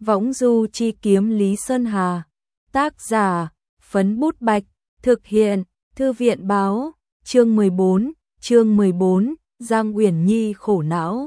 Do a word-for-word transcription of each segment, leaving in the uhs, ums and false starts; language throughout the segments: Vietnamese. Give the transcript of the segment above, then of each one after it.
Võng du chi kiếm Lý Sơn Hà. Tác giả, Phấn Bút Bạch. Thực hiện, Thư viện báo. Chương mười bốn, chương mười bốn, Giang Uyển Nhi khổ não.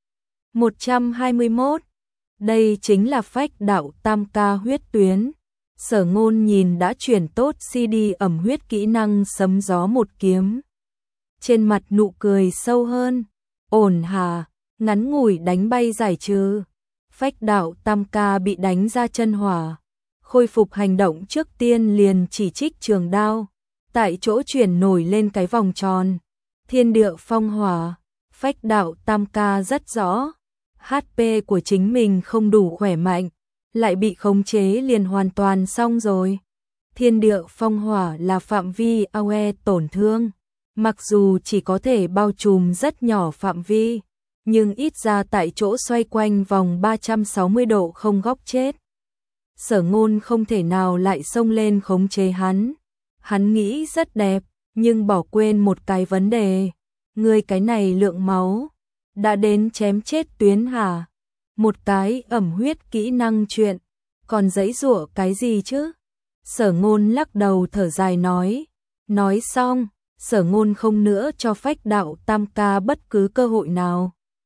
một trăm hai mươi mốt. Đây chính là phách đạo tam ca huyết tuyến. Sở Ngôn nhìn đã chuyển tốt xê đê ẩm huyết kỹ năng sấm gió một kiếm. Trên mặt nụ cười sâu hơn. Ổn hà, ngắn ngủi đánh bay giải trừ. Phách đạo tam ca bị đánh ra chân hỏa. Khôi phục hành động trước tiên liền chỉ trích trường đao. Tại chỗ chuyển nổi lên cái vòng tròn. Thiên địa phong hỏa. Phách đạo tam ca rất rõ. hát pê của chính mình không đủ khỏe mạnh. Lại bị khống chế liền hoàn toàn xong rồi. Thiên địa phong hỏa là phạm vi a o e tổn thương. Mặc dù chỉ có thể bao trùm rất nhỏ phạm vi, nhưng ít ra tại chỗ xoay quanh vòng ba trăm sáu mươi độ không góc chết. Sở Ngôn không thể nào lại xông lên khống chế hắn. Hắn nghĩ rất đẹp, nhưng bỏ quên một cái vấn đề. Người cái này lượng máu, đã đến chém chết tuyến hả? Một cái ẩm huyết kỹ năng chuyện, còn giãy giụa cái gì chứ? Sở Ngôn lắc đầu thở dài nói. Nói xong, Sở Ngôn không nữa cho phách đạo tam ca bất cứ cơ hội nào.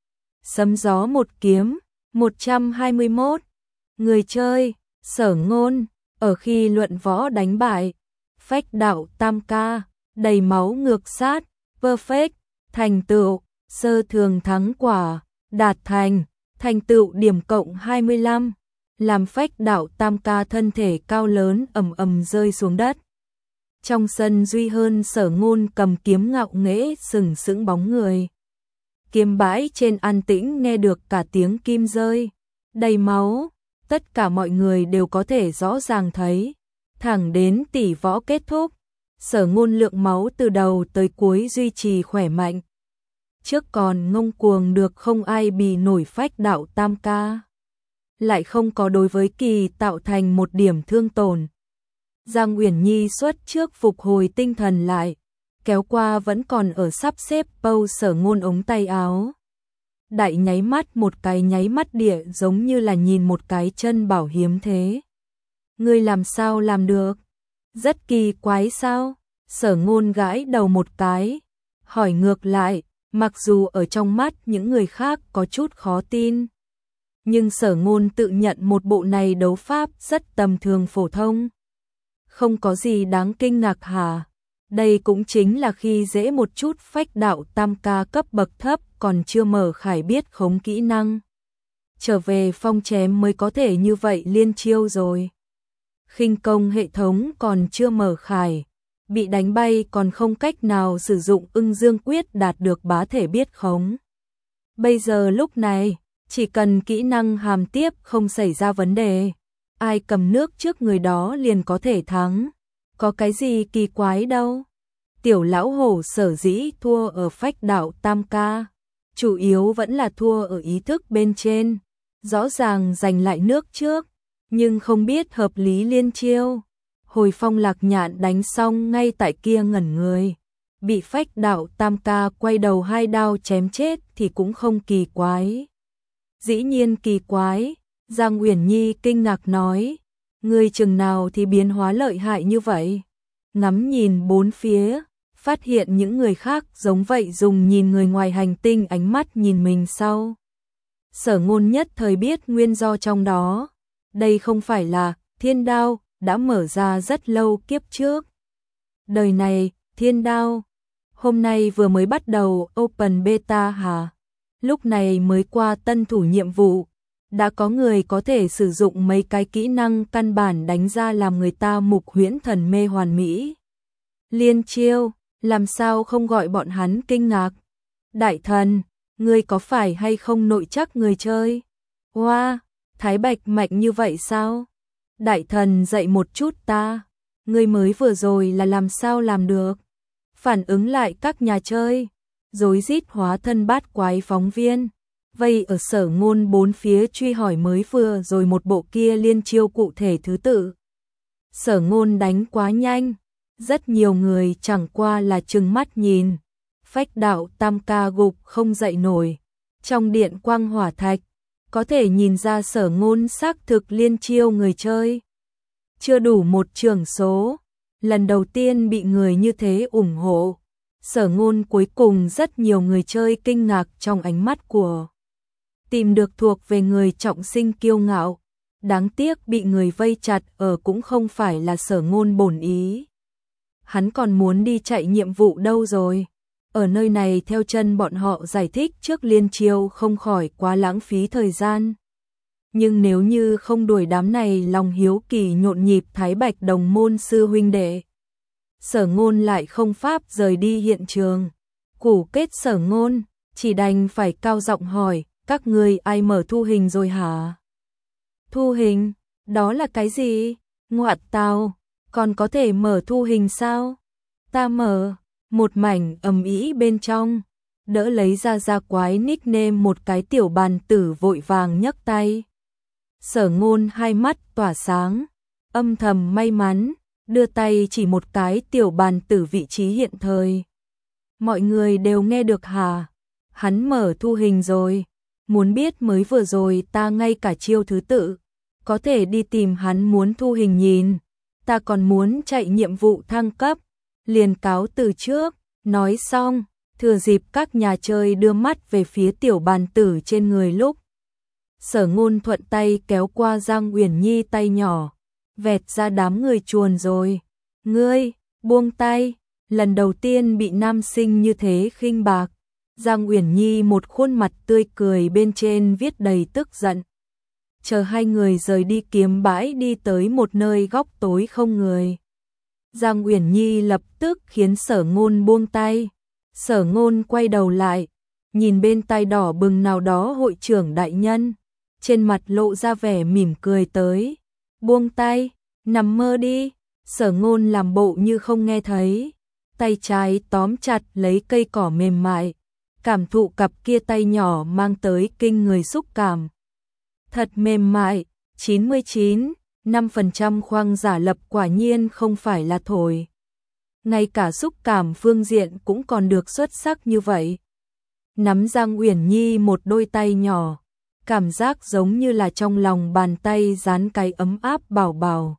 Sấm gió một kiếm. một trăm hai mươi mốt. Người chơi, Sở Ngôn, ở khi luận võ đánh bại phách đạo tam ca, đầy máu ngược sát, perfect, thành tựu, sơ thường thắng quả, đạt thành, thành tựu điểm cộng hai mươi lăm, làm phách đạo tam ca thân thể cao lớn ầm ầm rơi xuống đất. Trong sân duy hơn Sở Ngôn cầm kiếm ngạo nghễ sừng sững bóng người. Kiếm bãi trên an tĩnh nghe được cả tiếng kim rơi, đầy máu, tất cả mọi người đều có thể rõ ràng thấy. Thẳng đến tỷ võ kết thúc, Sở Ngôn lượng máu từ đầu tới cuối duy trì khỏe mạnh. Trước còn ngông cuồng được không ai bì nổi phách đạo tam ca, lại không có đối với kỳ tạo thành một điểm thương tổn. Giang Uyển Nhi xuất trước phục hồi tinh thần lại, kéo qua vẫn còn ở sắp xếp bâu Sở Ngôn ống tay áo. Đại nháy mắt một cái nháy mắt địa giống như là nhìn một cái chân bảo hiếm thế. Ngươi làm sao làm được? Rất kỳ quái sao? Sở Ngôn gãi đầu một cái, hỏi ngược lại, mặc dù ở trong mắt những người khác có chút khó tin. Nhưng Sở Ngôn tự nhận một bộ này đấu pháp rất tầm thường phổ thông. Không có gì đáng kinh ngạc hả? Đây cũng chính là khi dễ một chút phách đạo tam ca cấp bậc thấp còn chưa mở khải biết khống kỹ năng. Trở về phong chém mới có thể như vậy liên chiêu rồi. Khinh công hệ thống còn chưa mở khải, bị đánh bay còn không cách nào sử dụng Ưng Dương Quyết đạt được bá thể biết khống. Bây giờ lúc này, chỉ cần kỹ năng hàm tiếp không xảy ra vấn đề, ai cầm nước trước người đó liền có thể thắng. Có cái gì kỳ quái đâu. Tiểu lão hổ sở dĩ thua ở phách đạo tam ca, chủ yếu vẫn là thua ở ý thức bên trên. Rõ ràng giành lại nước trước, nhưng không biết hợp lý liên chiêu. Hồi Phong Lạc Nhạn đánh xong ngay tại kia ngẩn người, bị phách đạo tam ca quay đầu hai đao chém chết thì cũng không kỳ quái. Dĩ nhiên kỳ quái, Giang Uyển Nhi kinh ngạc nói. Người chừng nào thì biến hóa lợi hại như vậy? Ngắm nhìn bốn phía, phát hiện những người khác giống vậy dùng nhìn người ngoài hành tinh ánh mắt nhìn mình sau. Sở Ngôn nhất thời biết nguyên do trong đó. Đây không phải là thiên đao đã mở ra rất lâu kiếp trước. Đời này, thiên đao, hôm nay vừa mới bắt đầu open beta hả? Lúc này mới qua tân thủ nhiệm vụ. Đã có người có thể sử dụng mấy cái kỹ năng căn bản đánh ra làm người ta mục huyễn thần mê hoàn mỹ. Liên chiêu, làm sao không gọi bọn hắn kinh ngạc? Đại thần, ngươi có phải hay không nội chắc người chơi? Wow, Thái Bạch mạnh như vậy sao? Đại thần dạy một chút ta, ngươi mới vừa rồi là làm sao làm được? Phản ứng lại các nhà chơi, rối rít hóa thân bát quái phóng viên. Vây ở Sở Ngôn bốn phía truy hỏi mới vừa rồi một bộ kia liên chiêu cụ thể thứ tự. Sở Ngôn đánh quá nhanh, rất nhiều người chẳng qua là trừng mắt nhìn. Phách đạo tam ca gục không dậy nổi, trong điện quang hỏa thạch, có thể nhìn ra Sở Ngôn xác thực liên chiêu người chơi. Chưa đủ một trường số, lần đầu tiên bị người như thế ủng hộ. Sở Ngôn cuối cùng rất nhiều người chơi kinh ngạc trong ánh mắt của. Tìm được thuộc về người trọng sinh kiêu ngạo. Đáng tiếc bị người vây chặt ở cũng không phải là Sở Ngôn bổn ý. Hắn còn muốn đi chạy nhiệm vụ đâu rồi. Ở nơi này theo chân bọn họ giải thích trước liên chiêu không khỏi quá lãng phí thời gian. Nhưng nếu như không đuổi đám này lòng hiếu kỳ nhộn nhịp Thái Bạch đồng môn sư huynh đệ. Sở Ngôn lại không pháp rời đi hiện trường. Củ kết Sở Ngôn, chỉ đành phải cao giọng hỏi, các người ai mở thu hình rồi hả? Thu hình, đó là cái gì? Ngoạn tào, còn có thể mở thu hình sao? Ta mở, một mảnh ầm ĩ bên trong, đỡ lấy ra ra quái nickname một cái tiểu bàn tử vội vàng nhấc tay. Sở Ngôn hai mắt tỏa sáng, âm thầm may mắn, đưa tay chỉ một cái tiểu bàn tử vị trí hiện thời. Mọi người đều nghe được hả? Hắn mở thu hình rồi, muốn biết mới vừa rồi ta ngay cả chiêu thứ tự, có thể đi tìm hắn muốn thu hình nhìn, ta còn muốn chạy nhiệm vụ thăng cấp, liền cáo từ trước. Nói xong, thừa dịp các nhà chơi đưa mắt về phía tiểu bàn tử trên người lúc. Sở Ngôn thuận tay kéo qua Giang Uyển Nhi tay nhỏ, vẹt ra đám người chuồn rồi. Ngươi, buông tay, lần đầu tiên bị nam sinh như thế khinh bạc. Giang Uyển Nhi một khuôn mặt tươi cười bên trên viết đầy tức giận. Chờ hai người rời đi kiếm bãi đi tới một nơi góc tối không người. Giang Uyển Nhi lập tức khiến Sở Ngôn buông tay. Sở Ngôn quay đầu lại, nhìn bên tay đỏ bừng nào đó hội trưởng đại nhân, trên mặt lộ ra vẻ mỉm cười tới. Buông tay, nằm mơ đi. Sở Ngôn làm bộ như không nghe thấy, tay trái tóm chặt lấy cây cỏ mềm mại, cảm thụ cặp kia tay nhỏ mang tới kinh người xúc cảm. Thật mềm mại, chín mươi chín phẩy năm phần trăm khoang giả lập quả nhiên không phải là thổi. Ngay cả xúc cảm phương diện cũng còn được xuất sắc như vậy. Nắm Giang Uyển Nhi một đôi tay nhỏ, cảm giác giống như là trong lòng bàn tay dán cái ấm áp bảo bảo.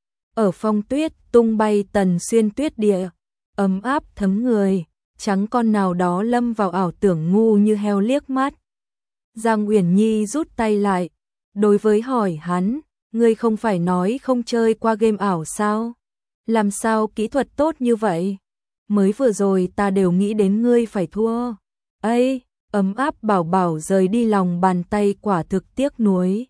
Ở phong tuyết tung bay tần xuyên tuyết địa, ấm áp thấm người, trắng con nào đó lâm vào ảo tưởng ngu như heo liếc mắt. Giang Uyển Nhi rút tay lại, đối với hỏi hắn, ngươi không phải nói không chơi qua game ảo sao? Làm sao kỹ thuật tốt như vậy? Mới vừa rồi ta đều nghĩ đến ngươi phải thua. Ây, ấm áp bảo bảo rời đi lòng bàn tay quả thực tiếc nuối.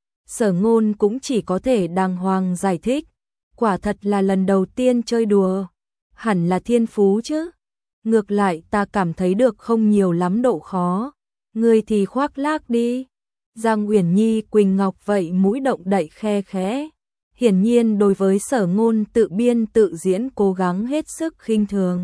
Sở Ngôn cũng chỉ có thể đàng hoàng giải thích, quả thật là lần đầu tiên chơi đùa, hẳn là thiên phú chứ. Ngược lại ta cảm thấy được không nhiều lắm độ khó, ngươi thì khoác lác đi. Giang Uyển Nhi quỳnh ngọc vậy mũi động đậy khe khẽ, hiển nhiên đối với Sở Ngôn tự biên tự diễn cố gắng hết sức khinh thường.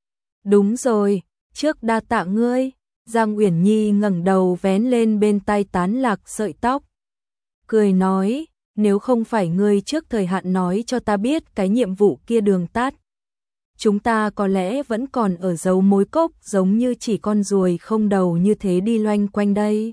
Đúng rồi, trước đa tạ ngươi. Giang Uyển Nhi ngẩng đầu vén lên bên tai tán lạc sợi tóc, cười nói, nếu không phải ngươi trước thời hạn nói cho ta biết cái nhiệm vụ kia đường tắt, chúng ta có lẽ vẫn còn ở dấu mối cốc giống như chỉ con ruồi không đầu như thế đi loanh quanh đây.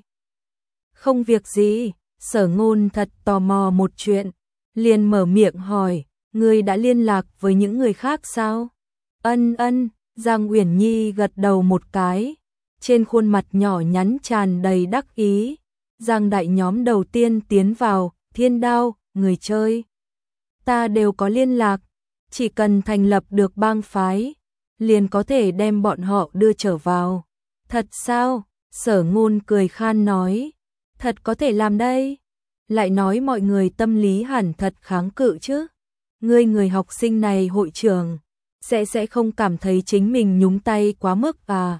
Không việc gì. Sở Ngôn thật tò mò một chuyện, liền mở miệng hỏi, ngươi đã liên lạc với những người khác sao? Ân ân, Giang Uyển Nhi gật đầu một cái, trên khuôn mặt nhỏ nhắn tràn đầy đắc ý. Giang đại nhóm đầu tiên tiến vào, Thiên Đao, người chơi. Ta đều có liên lạc, chỉ cần thành lập được bang phái, liền có thể đem bọn họ đưa trở vào. Thật sao? Sở Ngôn cười khan nói, thật có thể làm đây. Lại nói mọi người tâm lý hẳn thật kháng cự chứ. Ngươi người học sinh này hội trưởng, sẽ sẽ không cảm thấy chính mình nhúng tay quá mức à?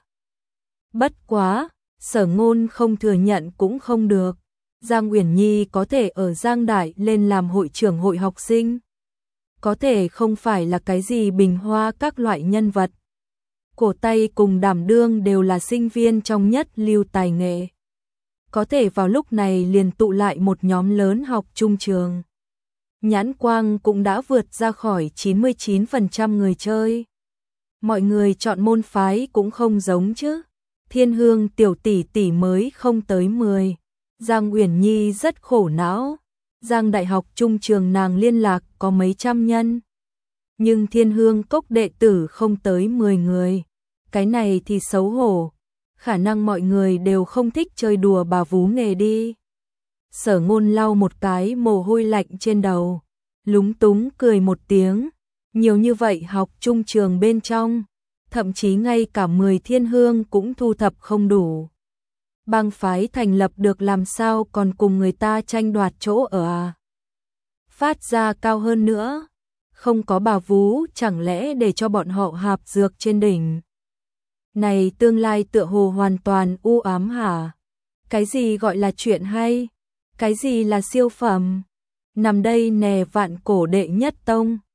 Bất quá, Sở Ngôn không thừa nhận cũng không được. Giang Uyển Nhi có thể ở Giang Đại lên làm hội trưởng hội học sinh, có thể không phải là cái gì bình hoa các loại nhân vật. Cổ tay cùng đảm đương đều là sinh viên trong nhất lưu tài nghệ, có thể vào lúc này liền tụ lại một nhóm lớn học chung trường. Nhãn quang cũng đã vượt ra khỏi chín mươi chín phần trăm người chơi. Mọi người chọn môn phái cũng không giống chứ. Thiên Hương tiểu tỷ tỷ mới không tới mười. Giang Uyển Nhi rất khổ não. Giang Đại học trung trường nàng liên lạc có mấy trăm nhân, nhưng Thiên Hương Cốc đệ tử không tới mười người. Cái này thì xấu hổ, khả năng mọi người đều không thích chơi đùa bà vú nghề đi. Sở Ngôn lau một cái mồ hôi lạnh trên đầu, lúng túng cười một tiếng, nhiều như vậy học trung trường bên trong, thậm chí ngay cả mười thiên hương cũng thu thập không đủ. Bang phái thành lập được làm sao còn cùng người ta tranh đoạt chỗ ở à? Phát ra cao hơn nữa, không có bà vú chẳng lẽ để cho bọn họ hạp dược trên đỉnh. Này tương lai tựa hồ hoàn toàn u ám hả? Cái gì gọi là chuyện hay? Cái gì là siêu phẩm? Nằm đây nè vạn cổ đệ nhất tông.